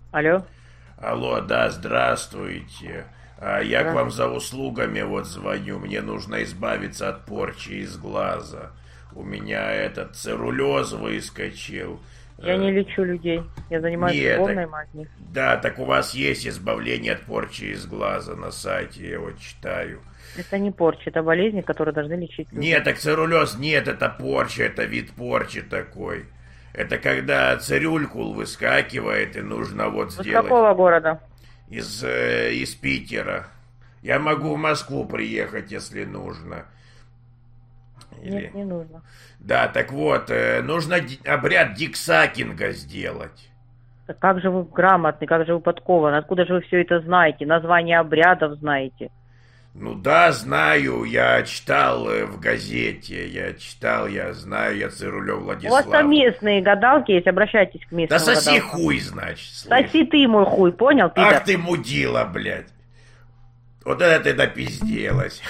Алло, Алло, да, здравствуйте. Я к вам здравствуйте. за услугами вот звоню. Мне нужно избавиться от порчи из глаза. У меня этот циррулез выскочил. Я не лечу людей. Я занимаюсь Нет, так, любовной магией. да, так у вас есть избавление от порчи из глаза на сайте, я вот читаю. Это не порча, это болезни, которые должны лечить Нет, люди. так циррулез нет, это порча, это вид порчи такой. Это когда цирюлькул выскакивает и нужно вот Вы с сделать какого города? из Питера. Я могу в Москву приехать, если нужно. Нет, Или... не нужно. Да, так вот, нужно обряд диксакинга сделать. Так как же вы грамотны, как же вы подкованы? Откуда же вы все это знаете? Название обрядов знаете? Ну да, знаю, я читал в газете, я знаю, я Цирулев У вас там Владислав. местные гадалки есть, обращайтесь к Да местным соси гадалкам. хуй, значит, слышь. Соси ты мой хуй, понял, Ах пидор? ты мудила, блядь. Вот это ты напизделась.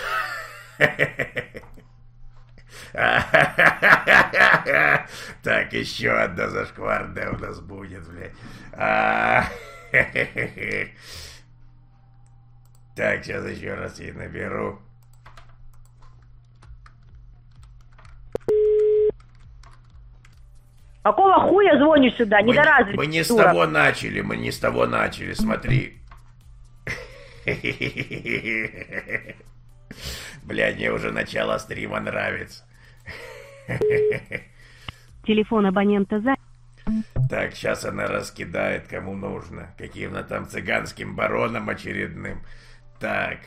Так, еще одна зашкварная у нас будет, блядь. Так, сейчас еще раз ей наберу. Какого хуя звонишь сюда? Мы Недоразвитый, не с дура. того начали, мы не с того начали, смотри. Блядь, мне уже начало стрима нравится. Телефон абонента за... Так, сейчас она раскидает, кому нужно. Каким-то там цыганским бароном очередным. Так.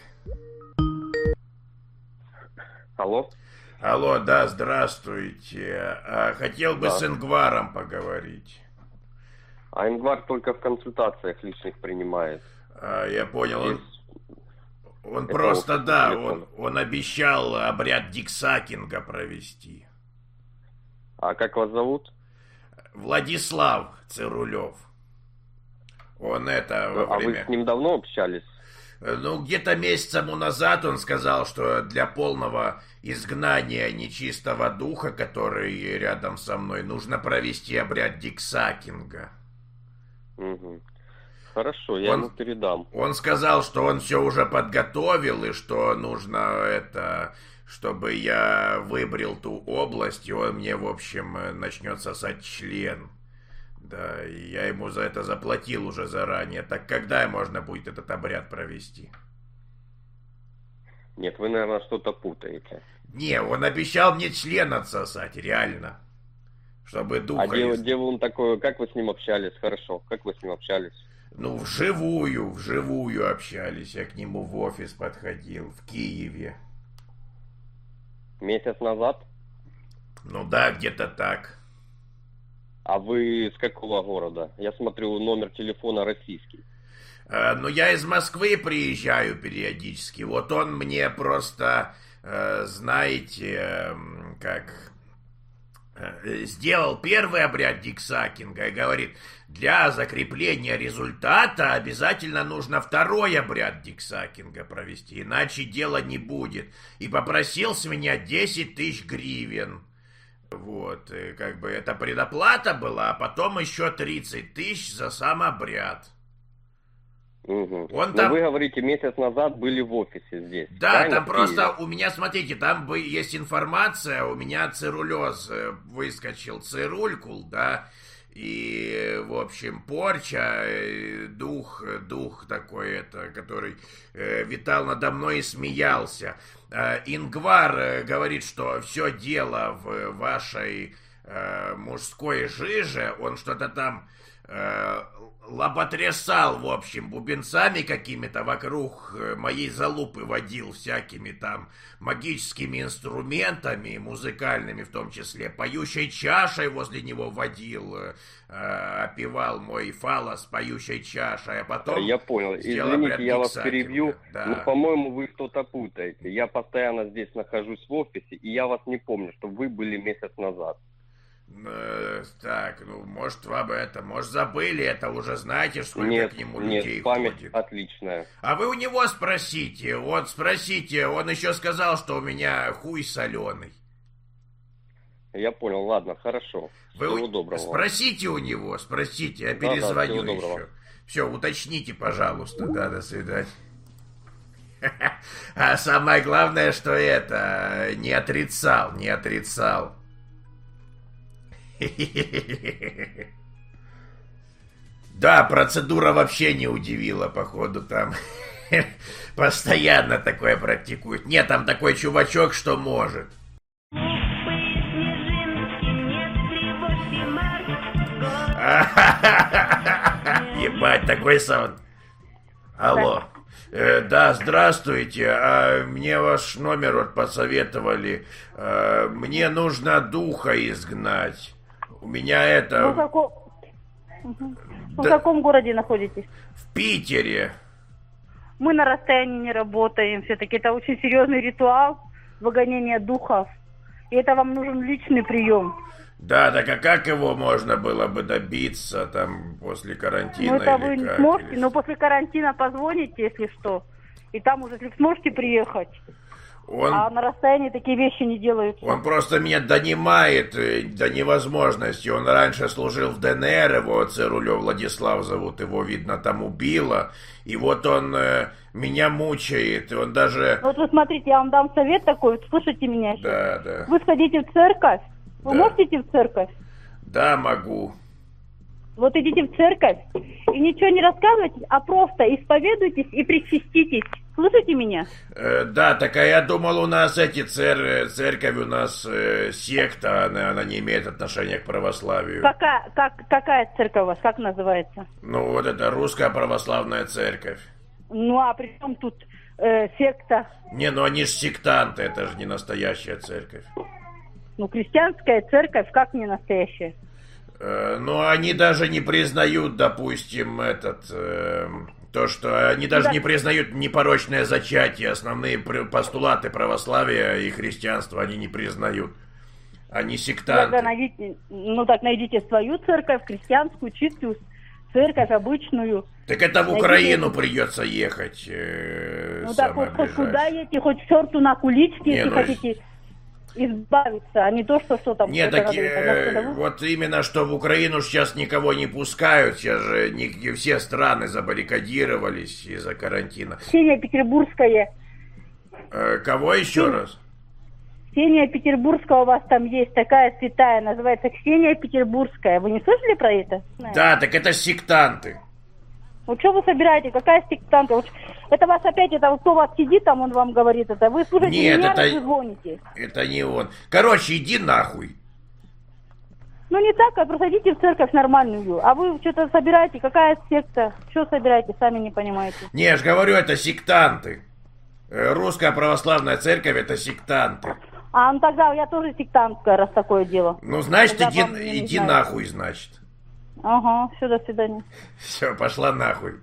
Алло? Алло, да, здравствуйте. Хотел бы с Да. Ингваром поговорить. А Ингвар только в консультациях личных принимает. Я понял, Здесь он это просто, офис да, телефона. он обещал обряд диксакинга провести. А как вас зовут? Владислав Цирулев. Он это во А вы время... с ним давно общались? Ну, где-то месяц тому назад он сказал, что для полного изгнания нечистого духа, который рядом со мной, нужно провести обряд диксакинга. Угу. Хорошо, я ему Он, передам. он сказал, что он все уже подготовил, и что нужно это, чтобы я выбрил ту область, и он мне, в общем, начнет сосать член. Да, и я ему за это заплатил уже заранее. Так когда можно будет этот обряд провести? Нет, вы, наверное, что-то путаете. Не, он обещал мне член отсосать, реально. Чтобы А духа где он такой, как вы с ним общались? Хорошо, как вы с ним общались? Ну, вживую общались. Я к нему в офис подходил, в Киеве. Месяц назад? Ну да, где-то так. А вы с какого города? Я смотрю, номер телефона российский. Ну, я из Москвы приезжаю периодически. Вот он мне просто, знаете, как сделал первый обряд диксакинга и говорит, для закрепления результата обязательно нужно второй обряд диксакинга провести, иначе дела не будет. И попросил с меня 10 тысяч гривен. Вот, и как бы это предоплата была, а потом еще 30 тысяч за сам обряд. Угу. Он Но там... вы говорите, месяц назад были в офисе здесь. Да, правильно, там в Киеве? просто у меня, смотрите, там есть информация, у меня циррулез выскочил, цирулькул, да, и, в общем, порча, дух такой, это, который витал надо мной и смеялся. Ингвар говорит, что все дело в вашей мужской жиже, он что-то там лоботрясал, в общем, бубенцами какими-то вокруг моей залупы водил, всякими там магическими инструментами, музыкальными в том числе, поющей чашей возле него водил, опевал мой фалос поющей чашей, а потом Я понял. сделал обряд Извините, я вас диксакинга. перебью, Да. но, по-моему, вы что-то путаете. Я постоянно здесь нахожусь в офисе, и я вас не помню, что вы были месяц назад. Так, ну, может, вам это, может, забыли это, уже знаете, сколько Нет, к нему нет, людей память ходит. отличная. А вы у него спросите, вот спросите, он еще сказал, что у меня хуй соленый. Я понял, ладно, хорошо. Вы Всего доброго. спросите у него, спросите, я Да, перезвоню всего доброго. еще. Все, уточните, пожалуйста. Да, до свидания. А самое главное, что это не отрицал. Да, процедура вообще не удивила, походу, там. Постоянно такое практикуют. Нет, там такой чувачок, что может. Ебать, такой саунд. Алло. Да, здравствуйте. Мне ваш номер вот посоветовали. Мне нужно духа изгнать. У меня это... В каком городе находитесь? В Питере. Мы на расстоянии не работаем. Все-таки это очень серьезный ритуал выгонения духов. И это вам нужен личный прием. Да, так а как его можно было бы добиться там после карантина? Ну это вы или не как? сможете, но после карантина позвоните, если что. И там уже, если сможете приехать. А на расстоянии такие вещи не делаются. Он просто меня донимает до невозможности. Он раньше служил в ДНР, его Цирулев Владислав зовут, его, видно, там убило. И вот он меня мучает, и он даже... Вот вы смотрите, я вам дам совет такой, вот слушайте меня сейчас. Да, да. Вы сходите в церковь. Вы можете идти в церковь? Да, могу. Вот идите в церковь и ничего не рассказывайте, а просто исповедуйтесь и причаститесь. Слышите меня? Да, так а я думал, у нас эти церковь, у нас секта, она не имеет отношения к православию. Какая церковь у вас, как называется? Ну, вот это Русская Православная Церковь. Ну, а при чем тут секта? Не, ну они же сектанты, это же не настоящая церковь. Ну, христианская церковь как не настоящая? Ну, они даже не признают, допустим, то, что они даже не признают непорочное зачатие. Основные постулаты православия и христианства они не признают. Они сектанты. Тогда найдите свою церковь, христианскую, чистую церковь, обычную. Так это в Украину придется ехать. Ну так вот хоть куда едете, хоть к черту на куличке, если хотите избавиться, а не то, что там... Нет, вот именно, что в Украину сейчас никого не пускают, сейчас же все страны забаррикадировались из-за карантина. Ксения Петербургская. Кого еще раз? Ксения Петербургская у вас там есть, такая святая, называется Ксения Петербургская. Вы не слышали про это? Да, так это сектанты. Вот что вы собираете? Какая сектанта? Вот это вас опять, это кто у вас сидит там, он вам говорит это. Вы слушаете меня, вы звоните. Это не он. Короче, иди нахуй. Ну не так, а просто идите в церковь нормальную. А вы что-то собираете? Какая секта? Что собираете? Сами не понимаете. Не, я же говорю, это сектанты. Русская Православная Церковь это сектанты. А, ну тогда я тоже сектантка, раз такое дело. Ну, значит, иди нахуй, значит. Ага, все, до свидания. Все, пошла нахуй.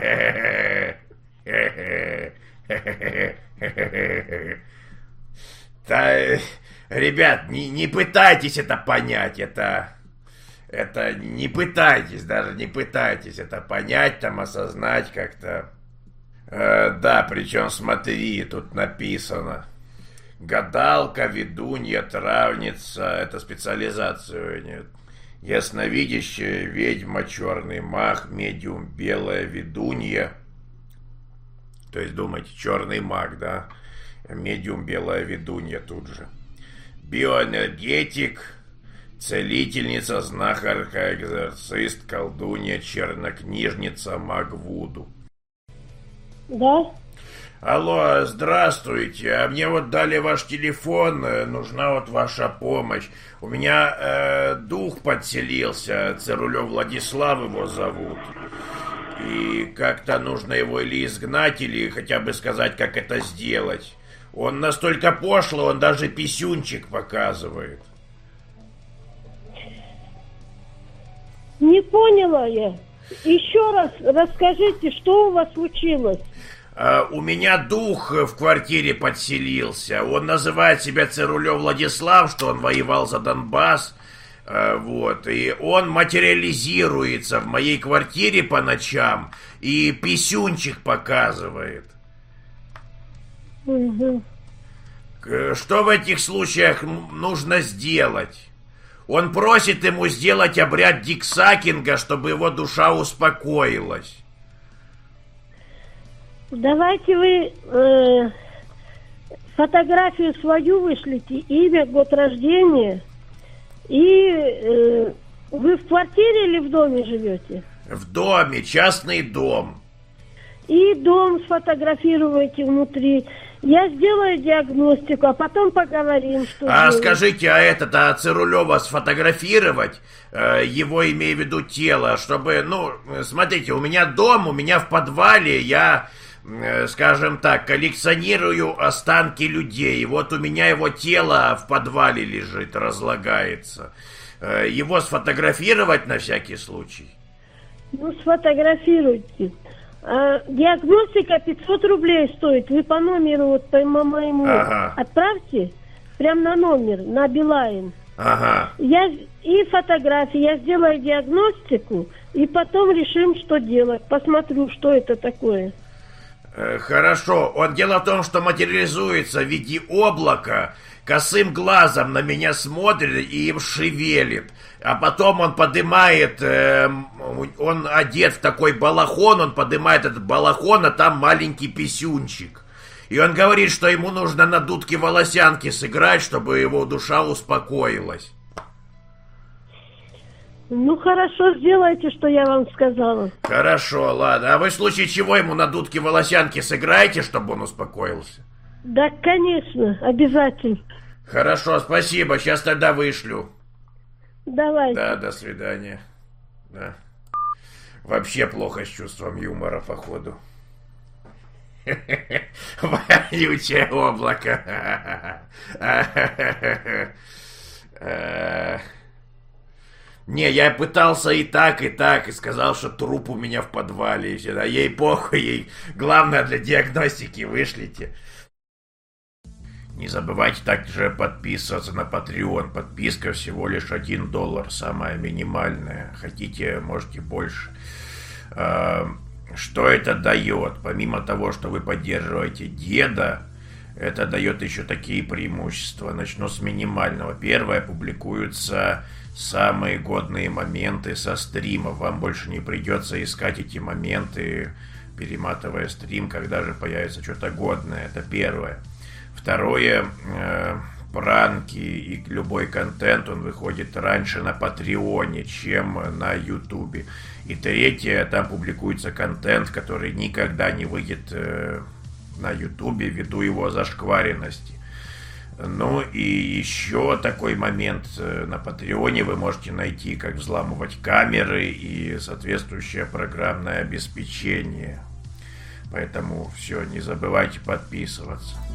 Да, ребят, не пытайтесь это понять, это не пытайтесь, даже не пытайтесь это понять, там, осознать как-то. Да, причем смотри, тут написано. Гадалка, ведунья, травница, это специализацию нет. Ясновидящая, ведьма, черный маг, медиум, белая ведунья. То есть, думаете, черный маг, да? Медиум, белая ведунья тут же. Биоэнергетик, целительница, знахарка, экзорцист, колдунья, чернокнижница, маг Вуду. Да? Алло, здравствуйте. А мне вот дали ваш телефон, нужна вот ваша помощь. У меня дух подселился, Цирулев Владислав его зовут. И как-то нужно его или изгнать, или хотя бы сказать, как это сделать. Он настолько пошлый, он даже писюнчик показывает. Не поняла я. Еще раз расскажите, что у вас случилось? У меня дух в квартире подселился. Он называет себя Цирулев Владислав, что он воевал за Донбасс. Вот. И он материализируется в моей квартире по ночам и писюнчик показывает. Угу. Что в этих случаях нужно сделать? Он просит ему сделать обряд диксакинга, чтобы его душа успокоилась. Давайте вы фотографию свою вышлите, имя, год рождения. И вы в квартире или в доме живете? В доме, частный дом. И дом сфотографируйте внутри. Я сделаю диагностику, а потом поговорим, что делать. Скажите, а Цирулева сфотографировать, его, имею в виду, тело, чтобы, смотрите, у меня дом, у меня в подвале, я, скажем так, коллекционирую останки людей. И вот у меня его тело в подвале лежит, разлагается. Его сфотографировать на всякий случай? Сфотографируйте. Диагностика 500 рублей стоит. Вы по номеру, вот по моему, отправьте. Прям на номер, на Билайн. И фотографии. Я сделаю диагностику, и потом решим, что делать. Посмотрю, что это такое. Хорошо. Дело в том, что материализуется в виде облака, косым глазом на меня смотрит и им шевелит. А потом он поднимает, он одет в такой балахон, он поднимает этот балахон, а там маленький писюнчик. И он говорит, что ему нужно на дудке волосянки сыграть, чтобы его душа успокоилась. Хорошо, сделайте, что я вам сказала. Хорошо, ладно. А вы в случае чего ему на дудке волосянки сыграете, чтобы он успокоился? Да, конечно, обязательно. Хорошо, спасибо. Сейчас тогда вышлю. Давайте. Да, до свидания. Да. Вообще плохо с чувством юмора, походу. Вонючее облако. Не, я пытался и так, и сказал, что труп у меня в подвале. И все, да, ей похуй, ей главное для диагностики вышлите. Не забывайте также подписываться на Patreon. Подписка всего лишь $1, самая минимальная. Хотите, можете больше. Что это дает? Помимо того, что вы поддерживаете деда, это дает еще такие преимущества. Начну с минимального. Первое, публикуются самые годные моменты со стримов. Вам больше не придется искать эти моменты, перематывая стрим, когда же появится что-то годное. Это первое. Второе, пранки и любой контент, он выходит раньше на Патреоне, чем на Ютубе. И третье, там публикуется контент, который никогда не выйдет на Ютубе ввиду его зашкваренности. И еще такой момент, на Патреоне вы можете найти, как взламывать камеры и соответствующее программное обеспечение. Поэтому все, не забывайте подписываться.